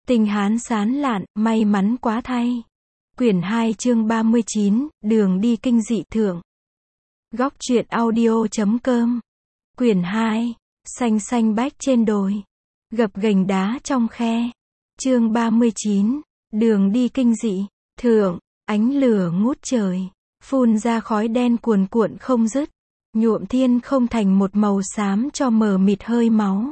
Tình Hán sán lạn, may mắn quá thay. Quyển 2 chương 39, đường đi kinh dị thượng. Góc truyện audio.com. Quyển 2, xanh xanh bách trên đồi. Gập ghềnh đá trong khe. Chương 39, đường đi kinh dị, thượng, ánh lửa ngút trời. Phun ra khói đen cuồn cuộn không dứt. Nhuộm thiên không thành một màu xám cho mờ mịt hơi máu.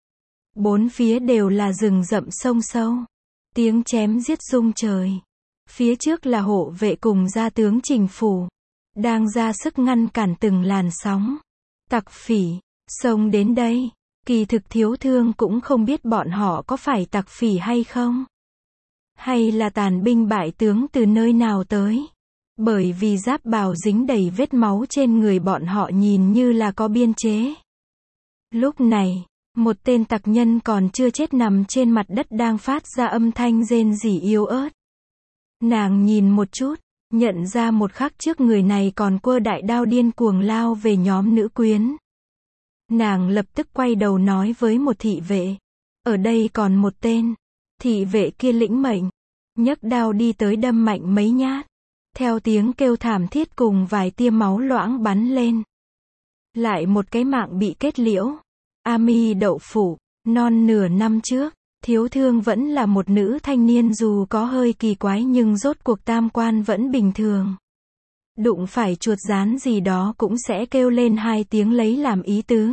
Bốn phía đều là rừng rậm sông sâu. Tiếng chém giết rung trời. Phía trước là hộ vệ cùng gia tướng Trình Phủ. Đang ra sức ngăn cản từng làn sóng. Tặc phỉ, xông đến đây. Kỳ thực Thiếu Thương cũng không biết bọn họ có phải tặc phỉ hay không. Hay là tàn binh bại tướng từ nơi nào tới. Bởi vì giáp bào dính đầy vết máu trên người bọn họ nhìn như là có biên chế. Lúc này, một tên tặc nhân còn chưa chết nằm trên mặt đất đang phát ra âm thanh rên rỉ yếu ớt. Nàng nhìn một chút, nhận ra một khắc trước người này còn quơ đại đao điên cuồng lao về nhóm nữ quyến. Nàng lập tức quay đầu nói với một thị vệ. Ở đây còn một tên. Thị vệ kia lĩnh mệnh. Nhấc đao đi tới đâm mạnh mấy nhát. Theo tiếng kêu thảm thiết cùng vài tia máu loãng bắn lên. Lại một cái mạng bị kết liễu. Ami đậu phủ, non nửa năm trước, Thiếu Thương vẫn là một nữ thanh niên dù có hơi kỳ quái nhưng rốt cuộc tam quan vẫn bình thường. Đụng phải chuột rán gì đó cũng sẽ kêu lên hai tiếng lấy làm ý tứ.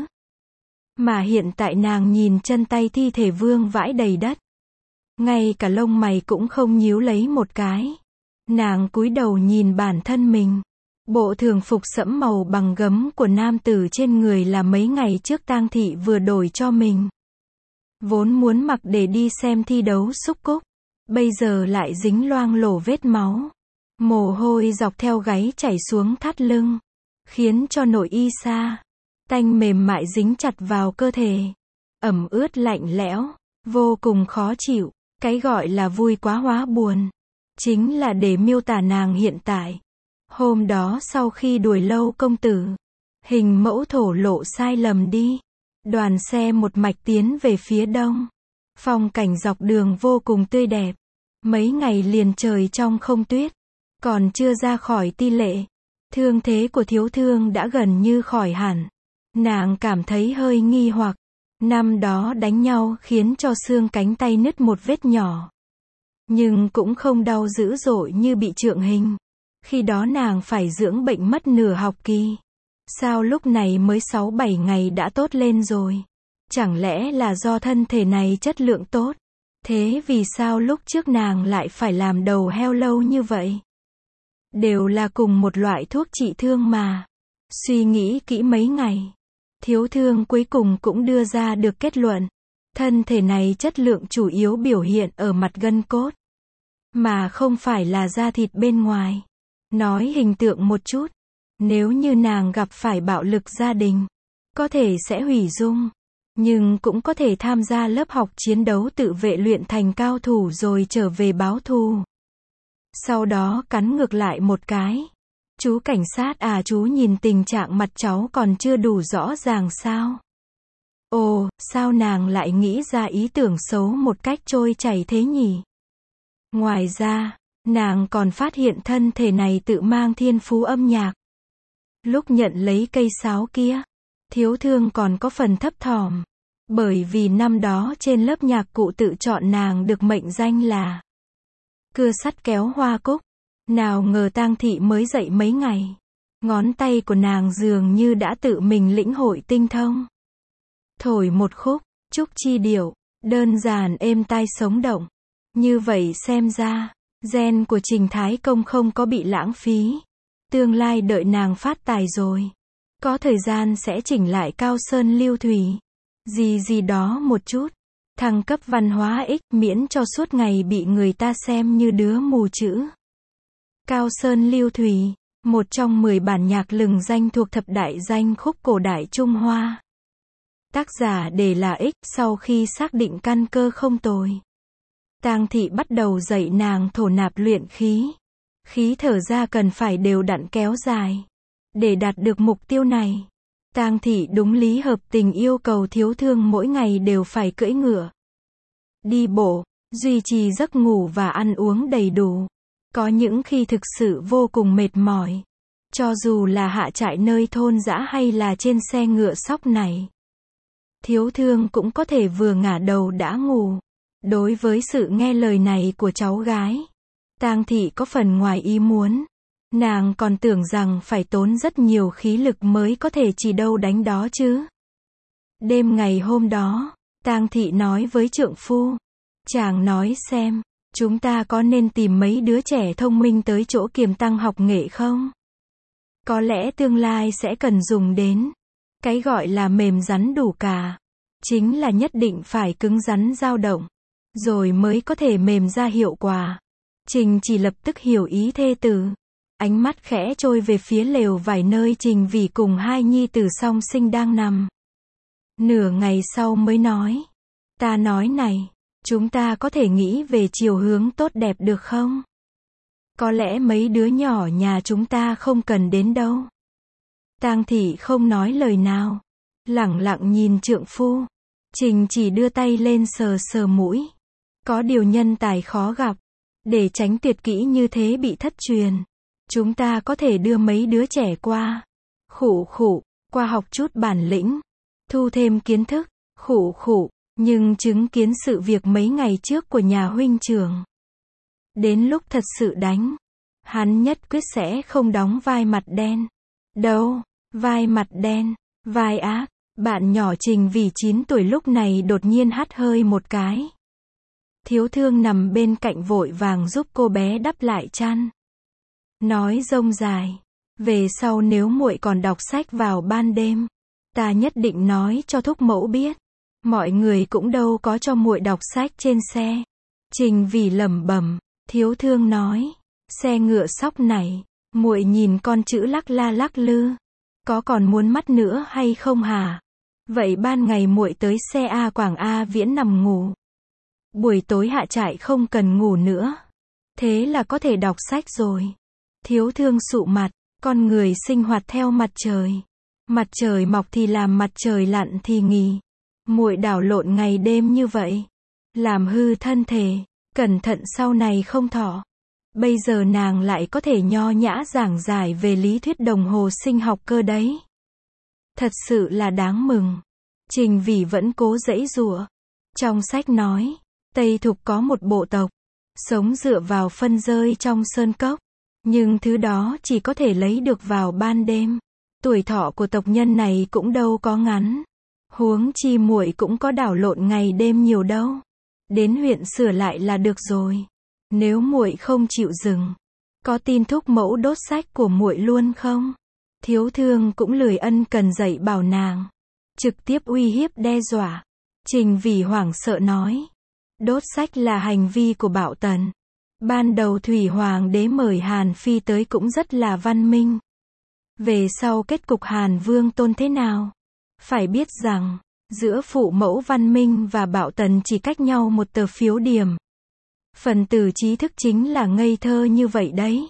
Mà hiện tại nàng nhìn chân tay thi thể vương vãi đầy đất. Ngay cả lông mày cũng không nhíu lấy một cái. Nàng cúi đầu nhìn bản thân mình. Bộ thường phục sẫm màu bằng gấm của nam tử trên người là mấy ngày trước tang thị vừa đổi cho mình. Vốn muốn mặc để đi xem thi đấu xúc cúc. Bây giờ lại dính loang lổ vết máu. Mồ hôi dọc theo gáy chảy xuống thắt lưng. Khiến cho nội y sa. Tanh mềm mại dính chặt vào cơ thể. Ẩm ướt lạnh lẽo. Vô cùng khó chịu. Cái gọi là vui quá hóa buồn. Chính là để miêu tả nàng hiện tại. Hôm đó sau khi đuổi lâu công tử, hình mẫu thổ lộ sai lầm đi. Đoàn xe một mạch tiến về phía đông. Phong cảnh dọc đường vô cùng tươi đẹp. Mấy ngày liền trời trong không tuyết. Còn chưa ra khỏi ti lệ. Thương thế của Thiếu Thương đã gần như khỏi hẳn. Nàng cảm thấy hơi nghi hoặc. Năm đó đánh nhau khiến cho xương cánh tay nứt một vết nhỏ. Nhưng cũng không đau dữ dội như bị trượng hình. Khi đó nàng phải dưỡng bệnh mất nửa học kỳ. Sao lúc này mới 6-7 ngày đã tốt lên rồi? Chẳng lẽ là do thân thể này chất lượng tốt? Thế vì sao lúc trước nàng lại phải làm đầu heo lâu như vậy? Đều là cùng một loại thuốc trị thương mà. Suy nghĩ kỹ mấy ngày. Thiếu Thương cuối cùng cũng đưa ra được kết luận. Thân thể này chất lượng chủ yếu biểu hiện ở mặt gân cốt. Mà không phải là da thịt bên ngoài. Nói hình tượng một chút. Nếu như nàng gặp phải bạo lực gia đình. Có thể sẽ hủy dung. Nhưng cũng có thể tham gia lớp học chiến đấu tự vệ luyện thành cao thủ rồi trở về báo thù. Sau đó cắn ngược lại một cái. Chú cảnh sát à, chú nhìn tình trạng mặt cháu còn chưa đủ rõ ràng sao? Ồ, sao nàng lại nghĩ ra ý tưởng xấu một cách trôi chảy thế nhỉ? Ngoài ra, nàng còn phát hiện thân thể này tự mang thiên phú âm nhạc. Lúc nhận lấy cây sáo kia, Thiếu Thương còn có phần thấp thỏm. Bởi vì năm đó trên lớp nhạc cụ tự chọn nàng được mệnh danh là cưa sắt kéo hoa cúc. Nào ngờ tang thị mới dậy mấy ngày. Ngón tay của nàng dường như đã tự mình lĩnh hội tinh thông. Thổi một khúc, trúc chi điệu, đơn giản êm tai sống động. Như vậy xem ra, gen của Trình Thái Công không có bị lãng phí. Tương lai đợi nàng phát tài rồi. Có thời gian sẽ chỉnh lại Cao Sơn Lưu Thủy. Gì đó một chút. Thăng cấp văn hóa X miễn cho suốt ngày bị người ta xem như đứa mù chữ. Cao Sơn Lưu Thủy, một trong 10 bản nhạc lừng danh thuộc thập đại danh khúc cổ đại Trung Hoa. Tác giả đề là X, sau khi xác định căn cơ không tồi. Tang thị bắt đầu dạy nàng thổ nạp luyện khí. Khí thở ra cần phải đều đặn kéo dài. Để đạt được mục tiêu này, Tang thị đúng lý hợp tình yêu cầu Thiếu Thương mỗi ngày đều phải cưỡi ngựa. Đi bộ, duy trì giấc ngủ và ăn uống đầy đủ. Có những khi thực sự vô cùng mệt mỏi. Cho dù là hạ trại nơi thôn dã hay là trên xe ngựa sóc này. Thiếu thương cũng có thể vừa ngả đầu đã ngủ. Đối với sự nghe lời này của cháu gái, Tang thị có phần ngoài ý muốn. Nàng còn tưởng rằng phải tốn rất nhiều khí lực mới có thể chỉ đâu đánh đó chứ. Đêm ngày hôm đó, Tang thị nói với trượng phu. Chàng nói xem, chúng ta có nên tìm mấy đứa trẻ thông minh tới chỗ Kiềm Tăng học nghệ không? Có lẽ tương lai sẽ cần dùng đến. Cái gọi là mềm rắn đủ cả. Chính là nhất định phải cứng rắn dao động. Rồi mới có thể mềm ra hiệu quả. Trình chỉ lập tức hiểu ý thê tử. Ánh mắt khẽ trôi về phía lều vải nơi Trình Vĩ cùng hai nhi tử song sinh đang nằm. Nửa ngày sau mới nói. Ta nói này, chúng ta có thể nghĩ về chiều hướng tốt đẹp được không? Có lẽ mấy đứa nhỏ nhà chúng ta không cần đến đâu. Tang thị không nói lời nào. Lẳng lặng nhìn trượng phu. Trình chỉ đưa tay lên sờ sờ mũi. Có điều nhân tài khó gặp. Để tránh tuyệt kỹ như thế bị thất truyền. Chúng ta có thể đưa mấy đứa trẻ qua. Khụ khụ, qua học chút bản lĩnh. Thu thêm kiến thức. Khụ khụ, nhưng chứng kiến sự việc mấy ngày trước của nhà huynh trưởng. Đến lúc thật sự đánh. Hắn nhất quyết sẽ không đóng vai mặt đen. Đâu, vai mặt đen, vai ác. Bạn nhỏ Trình Vĩ 9 tuổi lúc này đột nhiên hắt hơi một cái. Thiếu thương nằm bên cạnh vội vàng giúp cô bé đắp lại chăn. Nói rông dài. Về sau nếu muội còn đọc sách vào ban đêm, ta nhất định nói cho thúc mẫu biết. Mọi người cũng đâu có cho muội đọc sách trên xe. Trình Vĩ lẩm bẩm. Thiếu thương nói. Xe ngựa sóc này, muội nhìn con chữ lắc la lắc lư. Có còn muốn mắt nữa hay không hả? Vậy ban ngày muội tới xe A Quảng A Viễn nằm ngủ. Buổi tối hạ trại không cần ngủ nữa. Thế là có thể đọc sách rồi. Thiếu thương sụ mặt, con người sinh hoạt theo mặt trời. Mặt trời mọc thì làm, mặt trời lặn thì nghỉ. Muội đảo lộn ngày đêm như vậy, làm hư thân thể, cẩn thận sau này không thọ. Bây giờ nàng lại có thể nho nhã giảng giải về lý thuyết đồng hồ sinh học cơ đấy. Thật sự là đáng mừng. Trình Vĩ vẫn cố giãy giụa. Trong sách nói, Tây Thục có một bộ tộc, sống dựa vào phân rơi trong sơn cốc. Nhưng thứ đó chỉ có thể lấy được vào ban đêm. Tuổi thọ của tộc nhân này cũng đâu có ngắn. Huống chi muội cũng có đảo lộn ngày đêm nhiều đâu. Đến huyện sửa lại là được rồi. Nếu muội không chịu dừng, có tin thúc mẫu đốt sách của muội luôn không? Thiếu thương cũng lười ân cần dạy bảo nàng. Trực tiếp uy hiếp đe dọa. Trình Vĩ hoảng sợ nói. Đốt sách là hành vi của Bạo Tần. Ban đầu Thủy Hoàng đế mời Hàn Phi tới cũng rất là văn minh. Về sau kết cục Hàn Vương Tôn thế nào? Phải biết rằng, giữa phụ mẫu văn minh và Bạo Tần chỉ cách nhau một tờ phiếu điểm. Phần tử trí thức chính là ngây thơ như vậy đấy.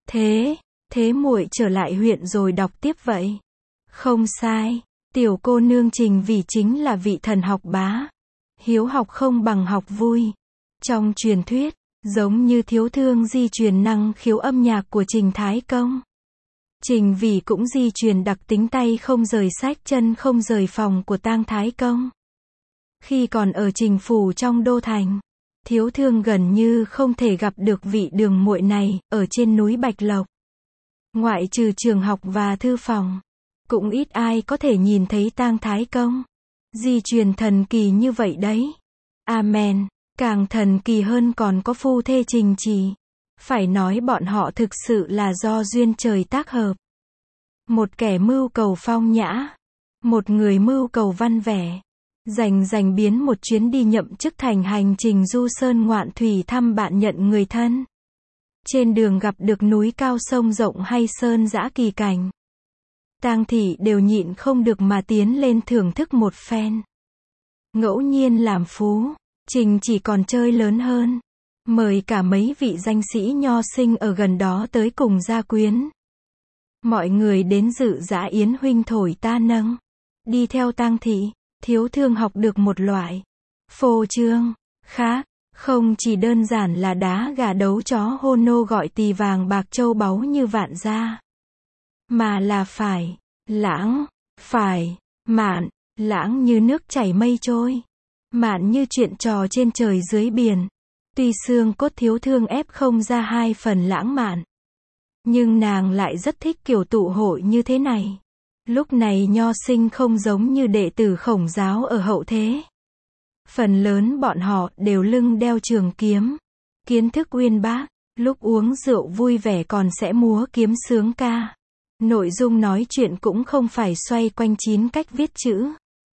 Thế muội trở lại huyện rồi đọc tiếp vậy. Không sai, tiểu cô nương Trình Vĩ chính là vị thần học bá. Hiếu học không bằng học vui. Trong truyền thuyết, giống như thiếu thương di truyền năng khiếu âm nhạc của Trình Thái Công. Trình Vĩ cũng di truyền đặc tính tay không rời sách chân không rời phòng của Tang Thái Công. Khi còn ở Trình phủ trong đô thành, thiếu thương gần như không thể gặp được vị đường muội này, ở trên núi Bạch Lộc. Ngoại trừ trường học và thư phòng, cũng ít ai có thể nhìn thấy Tang Thái Công. Di truyền thần kỳ như vậy đấy. Amen. Càng thần kỳ hơn còn có phu thê Trình Chỉ. Phải nói bọn họ thực sự là do duyên trời tác hợp. Một kẻ mưu cầu phong nhã, một người mưu cầu văn vẻ. Dành biến một chuyến đi nhậm chức thành hành trình du sơn ngoạn thủy thăm bạn nhận người thân. Trên đường gặp được núi cao sông rộng hay sơn dã kỳ cảnh. Tang thị đều nhịn không được mà tiến lên thưởng thức một phen. Ngẫu nhiên làm phú, Trình chỉ còn chơi lớn hơn. Mời cả mấy vị danh sĩ nho sinh ở gần đó tới cùng gia quyến. Mọi người đến dự dã yến huynh thổi ta nâng. Đi theo Tang thị, thiếu thương học được một loại phô trương khác, Không chỉ đơn giản là đá gà đấu chó hô nô gọi tỳ vàng bạc châu báu như vạn gia. Mà là phải, lãng, phải, mạn, lãng như nước chảy mây trôi. Mạn như chuyện trò trên trời dưới biển. Tuy xương cốt thiếu thương ép không ra hai phần lãng mạn. Nhưng nàng lại rất thích kiểu tụ hội như thế này. Lúc này nho sinh không giống như đệ tử Khổng giáo ở hậu thế. Phần lớn bọn họ đều lưng đeo trường kiếm. Kiến thức uyên bác, lúc uống rượu vui vẻ còn sẽ múa kiếm sướng ca. Nội dung nói chuyện cũng không phải xoay quanh 9 cách viết chữ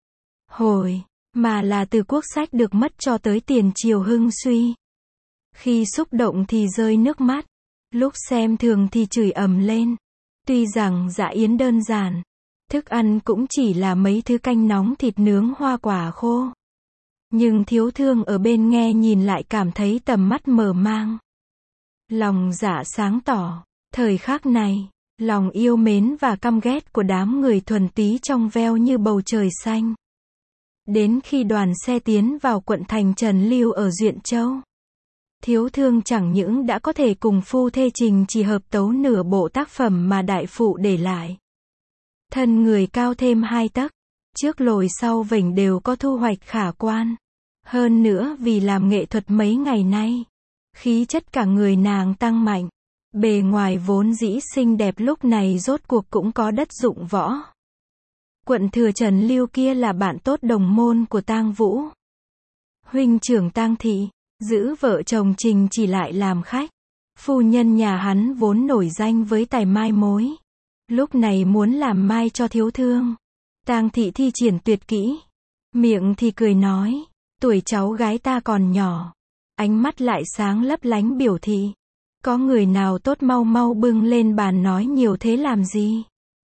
hồi, mà là từ quốc sách được mất cho tới tiền triều hưng suy. Khi xúc động thì rơi nước mắt, lúc xem thường thì chửi ầm lên. Tuy rằng dạ yến đơn giản, thức ăn cũng chỉ là mấy thứ canh nóng thịt nướng hoa quả khô. Nhưng thiếu thương ở bên nghe nhìn lại cảm thấy tầm mắt mở mang. Lòng dạ sáng tỏ, thời khắc này, lòng yêu mến và căm ghét của đám người thuần túy trong veo như bầu trời xanh. Đến khi đoàn xe tiến vào quận thành Trần Lưu ở Duyện Châu, thiếu thương chẳng những đã có thể cùng phu thê Trình chỉ hợp tấu nửa bộ tác phẩm mà đại phụ để lại. Thân người cao thêm 2 tấc, trước lồi sau vểnh đều có thu hoạch khả quan. Hơn nữa vì làm nghệ thuật mấy ngày nay, khí chất cả người nàng tăng mạnh. Bề ngoài vốn dĩ xinh đẹp lúc này rốt cuộc cũng có đất dụng võ. Quận thừa Trần Lưu kia là bạn tốt đồng môn của Tang Vũ. Huynh trưởng Tang Thị, giữ vợ chồng Trình chỉ lại làm khách. Phu nhân nhà hắn vốn nổi danh với tài mai mối. Lúc này muốn làm mai cho thiếu thương. Tang Thị thi triển tuyệt kỹ. Miệng thì cười nói, tuổi cháu gái ta còn nhỏ. Ánh mắt lại sáng lấp lánh biểu thị. Có người nào tốt mau mau bưng lên bàn nói nhiều thế làm gì?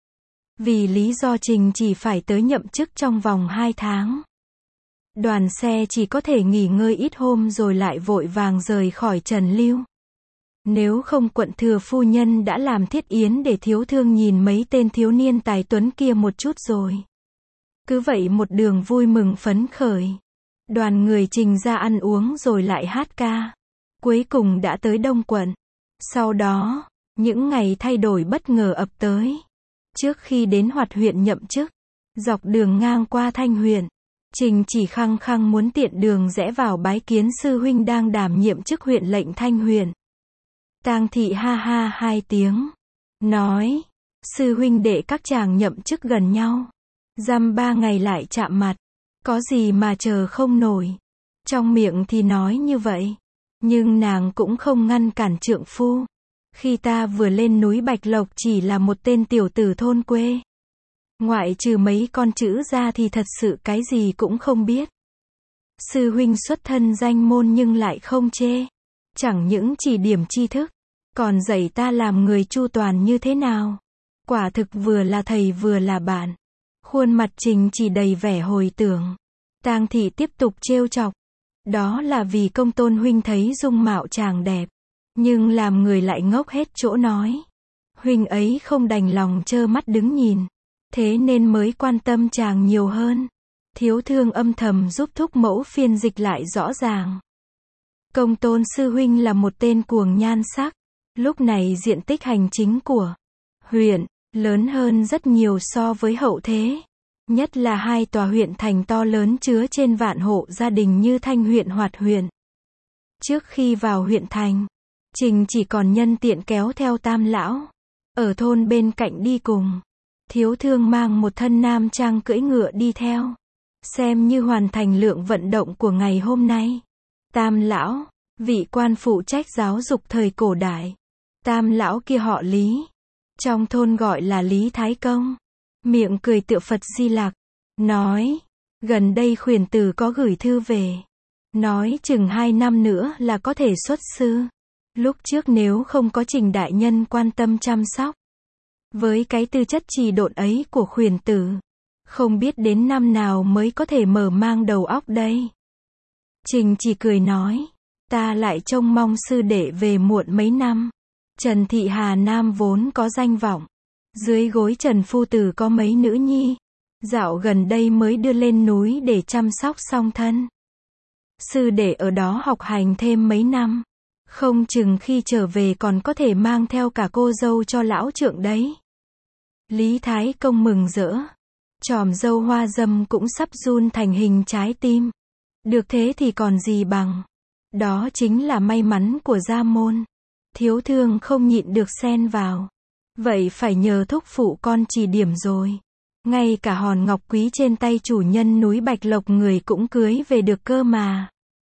Vì lý do Trình chỉ phải tới nhậm chức trong vòng 2 tháng. Đoàn xe chỉ có thể nghỉ ngơi ít hôm rồi lại vội vàng rời khỏi Trần Lưu. Nếu không quận thừa phu nhân đã làm thiết yến để thiếu thương nhìn mấy tên thiếu niên tài tuấn kia một chút rồi. Cứ vậy một đường vui mừng phấn khởi. Đoàn người Trình ra ăn uống rồi lại hát ca. Cuối cùng đã tới Đông quận. Sau đó, những ngày thay đổi bất ngờ ập tới. Trước khi đến Hoạt huyện nhậm chức, dọc đường ngang qua Thanh huyện, Trình chỉ khăng khăng muốn tiện đường rẽ vào bái kiến sư huynh đang đảm nhiệm chức huyện lệnh Thanh huyện. Tang Thị ha ha 2 tiếng, nói, sư huynh đệ các chàng nhậm chức gần nhau, dăm 3 ngày lại chạm mặt, có gì mà chờ không nổi. Trong miệng thì nói như vậy, nhưng nàng cũng không ngăn cản trượng phu. Khi ta vừa lên núi Bạch Lộc chỉ là một tên tiểu tử thôn quê. Ngoại trừ mấy con chữ ra thì thật sự cái gì cũng không biết. Sư huynh xuất thân danh môn nhưng lại không chê. Chẳng những chỉ điểm tri thức, còn dạy ta làm người chu toàn như thế nào. Quả thực vừa là thầy vừa là bạn. Khuôn mặt Trình chỉ đầy vẻ hồi tưởng. Tang Thị tiếp tục trêu chọc. Đó là vì công tôn huynh thấy dung mạo chàng đẹp. Nhưng làm người lại ngốc hết chỗ nói. Huynh ấy không đành lòng trơ mắt đứng nhìn. Thế nên mới quan tâm chàng nhiều hơn. Thiếu thương âm thầm giúp thúc mẫu phiên dịch lại rõ ràng. Công tôn sư huynh là một tên cuồng nhan sắc. Lúc này diện tích hành chính của huyện lớn hơn rất nhiều so với hậu thế. Nhất là 2 tòa huyện thành to lớn chứa trên vạn hộ gia đình như Thanh huyện Hoạt huyện. Trước khi vào huyện thành, Trình chỉ còn nhân tiện kéo theo Tam lão ở thôn bên cạnh đi cùng. Thiếu thương mang một thân nam trang cưỡi ngựa đi theo, xem như hoàn thành lượng vận động của ngày hôm nay. Tam lão, vị quan phụ trách giáo dục thời cổ đại. Tam lão kia họ Lý, trong thôn gọi là Lý Thái Công. Miệng cười tựa Phật Di Lặc, nói, gần đây khuyển tử có gửi thư về. Nói chừng 2 năm nữa là có thể xuất sư. Lúc trước nếu không có Trình đại nhân quan tâm chăm sóc, với cái tư chất trì độn ấy của khuyển tử, không biết đến năm nào mới có thể mở mang đầu óc đây. Trình chỉ cười nói, ta lại trông mong sư đệ về muộn mấy năm. Trần Thị Hà Nam vốn có danh vọng. Dưới gối Trần Phu Tử có mấy nữ nhi. Dạo gần đây mới đưa lên núi để chăm sóc song thân. sư để ở đó học hành thêm mấy năm. Không chừng khi trở về còn có thể mang theo cả cô dâu cho lão trượng đấy. Lý Thái Công mừng rỡ. Chòm râu hoa dâm cũng sắp run thành hình trái tim. Được thế thì còn gì bằng. Đó chính là may mắn của gia môn. Thiếu thương không nhịn được xen vào. Vậy phải nhờ thúc phụ con chỉ điểm rồi. Ngay cả hòn ngọc quý trên tay chủ nhân núi Bạch Lộc người cũng cưới về được cơ mà.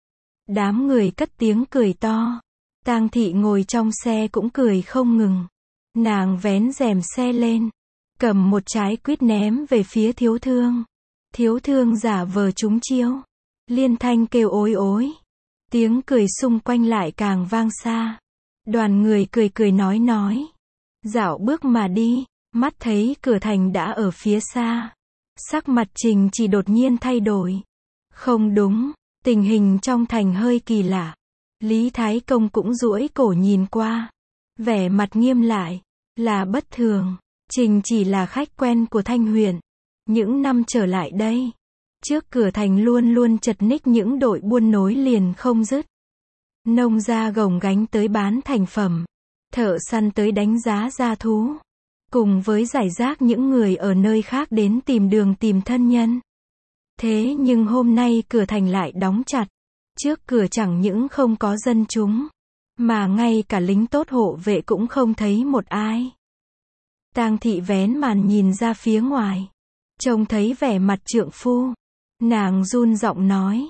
Đám người cất tiếng cười to. Tang thị ngồi trong xe cũng cười không ngừng. Nàng vén rèm xe lên, cầm một trái quýt ném về phía thiếu thương. Thiếu thương giả vờ trúng chiêu. Liên thanh kêu ối ối. Tiếng cười xung quanh lại càng vang xa. Đoàn người cười cười nói. Dạo bước mà đi, mắt thấy cửa thành đã ở phía xa. Sắc mặt Trình chỉ đột nhiên thay đổi. Không đúng, tình hình trong thành hơi kỳ lạ. Lý Thái Công cũng duỗi cổ nhìn qua. Vẻ mặt nghiêm lại. Là bất thường. Trình chỉ là khách quen của Thanh huyện. Những năm trở lại đây, trước cửa thành luôn luôn chật ních những đội buôn nối liền không dứt. Nông gia gồng gánh tới bán thành phẩm. Thợ săn tới đánh giá gia thú. Cùng với rải rác những người ở nơi khác đến tìm đường tìm thân nhân. Thế nhưng hôm nay cửa thành lại đóng chặt. Trước cửa chẳng những không có dân chúng, mà ngay cả lính tốt hộ vệ cũng không thấy một ai. Tang thị vén màn nhìn ra phía ngoài. Trông thấy vẻ mặt trượng phu. Nàng run giọng nói.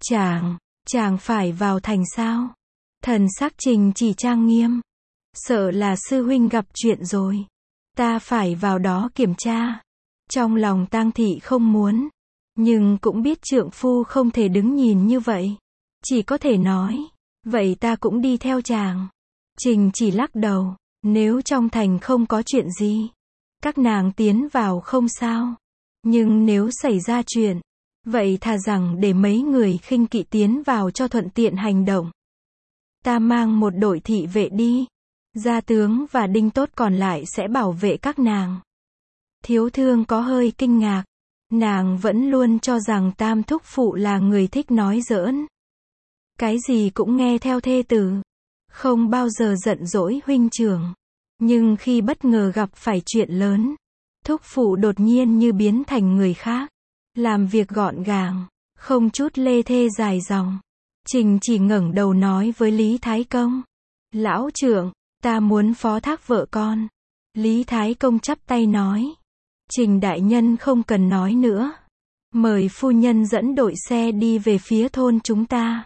Chàng phải vào thành sao? Thần sắc Trình chỉ trang nghiêm. Sợ là sư huynh gặp chuyện rồi. Ta phải vào đó kiểm tra. Trong lòng Tang thị không muốn. Nhưng cũng biết trượng phu không thể đứng nhìn như vậy. Chỉ có thể nói. Vậy ta cũng đi theo chàng. Trình chỉ lắc đầu. Nếu trong thành không có chuyện gì, các nàng tiến vào không sao. Nhưng nếu xảy ra chuyện, vậy thà rằng để mấy người khinh kỵ tiến vào cho thuận tiện hành động. Ta mang một đội thị vệ đi. Gia tướng và đinh tốt còn lại sẽ bảo vệ các nàng. Thiếu thương có hơi kinh ngạc. Nàng vẫn luôn cho rằng Tam thúc phụ là người thích nói giỡn. Cái gì cũng nghe theo thê tử. Không bao giờ giận dỗi huynh trưởng. Nhưng khi bất ngờ gặp phải chuyện lớn, thúc phụ đột nhiên như biến thành người khác. Làm việc gọn gàng, không chút lê thê dài dòng. Trình chỉ ngẩng đầu nói với Lý Thái Công. Lão trưởng, ta muốn phó thác vợ con. Lý Thái Công chắp tay nói. Trình đại nhân không cần nói nữa. Mời phu nhân dẫn đội xe đi về phía thôn chúng ta.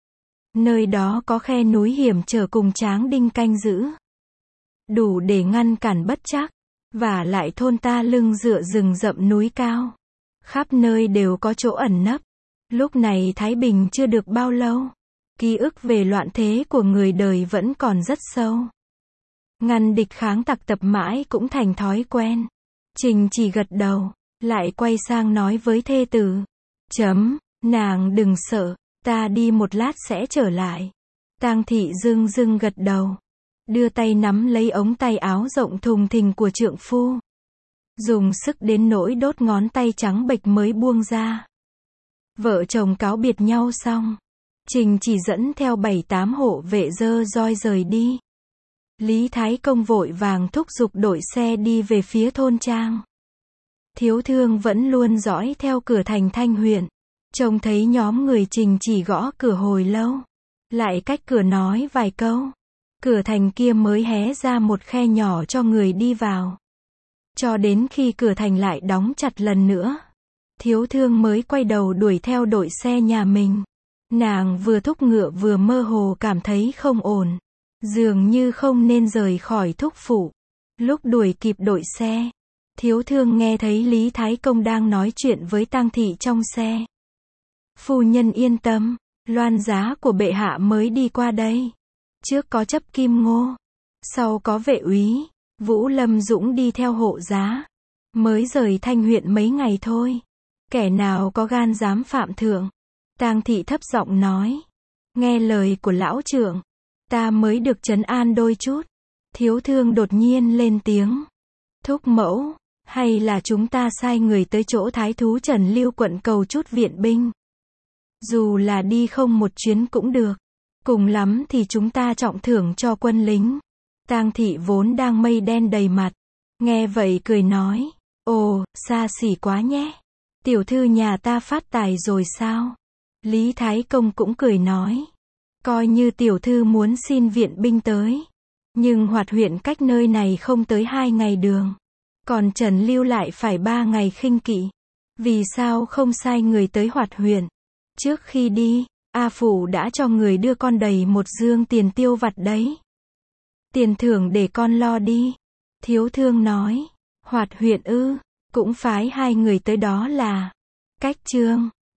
Nơi đó có khe núi hiểm trở cùng Tráng Đinh canh giữ. Đủ để ngăn cản bất trắc. Và lại thôn ta lưng dựa rừng rậm núi cao. Khắp nơi đều có chỗ ẩn nấp. Lúc này Thái Bình chưa được bao lâu. Ký ức về loạn thế của người đời vẫn còn rất sâu. Ngăn địch kháng tặc tập mãi cũng thành thói quen. Trình chỉ gật đầu, lại quay sang nói với thê tử. Nàng đừng sợ, ta đi một lát sẽ trở lại. Tang thị dưng dưng gật đầu. Đưa tay nắm lấy ống tay áo rộng thùng thình của trượng phu. Dùng sức đến nỗi đốt ngón tay trắng bệch mới buông ra. Vợ chồng cáo biệt nhau xong. Trình chỉ dẫn theo 7-8 hộ vệ dơ roi rời đi. Lý Thái Công vội vàng thúc giục đội xe đi về phía thôn trang. Thiếu thương vẫn luôn dõi theo cửa thành Thanh huyện. Trông thấy nhóm người Trình chỉ gõ cửa hồi lâu. Lại cách cửa nói vài câu. Cửa thành kia mới hé ra một khe nhỏ cho người đi vào. Cho đến khi cửa thành lại đóng chặt lần nữa. Thiếu thương mới quay đầu đuổi theo đội xe nhà mình. Nàng vừa thúc ngựa vừa mơ hồ cảm thấy không ổn. Dường như không nên rời khỏi thúc phủ. Lúc đuổi kịp đội xe, thiếu thương nghe thấy Lý Thái Công đang nói chuyện với Tang thị trong xe. Phu nhân yên tâm, loan giá của bệ hạ mới đi qua đây. Trước có chấp kim ngô, sau có vệ úy, Vũ Lâm Dũng đi theo hộ giá. Mới rời Thanh huyện mấy ngày thôi. Kẻ nào có gan dám phạm thượng. Tang thị thấp giọng nói. Nghe lời của lão trưởng, ta mới được trấn an đôi chút. Thiếu thương đột nhiên lên tiếng. Thúc mẫu, hay là chúng ta sai người tới chỗ thái thú Trần Lưu quận cầu chút viện binh. Dù là đi không một chuyến cũng được. Cùng lắm thì chúng ta trọng thưởng cho quân lính. Tang thị vốn đang mây đen đầy mặt. Nghe vậy cười nói. Ồ, xa xỉ quá nhé. Tiểu thư nhà ta phát tài rồi sao? Lý Thái Công cũng cười nói. Coi như tiểu thư muốn xin viện binh tới. Nhưng Hoạt huyện cách nơi này không tới 2 ngày đường. Còn Trần Lưu lại phải 3 ngày khinh kỵ. Vì sao không sai người tới Hoạt huyện? Trước khi đi, A Phủ đã cho người đưa con đầy một dương tiền tiêu vặt đấy. Tiền thưởng để con lo đi. Thiếu thương nói. Hoạt huyện ư, cũng phái 2 người tới đó là Cách Trương.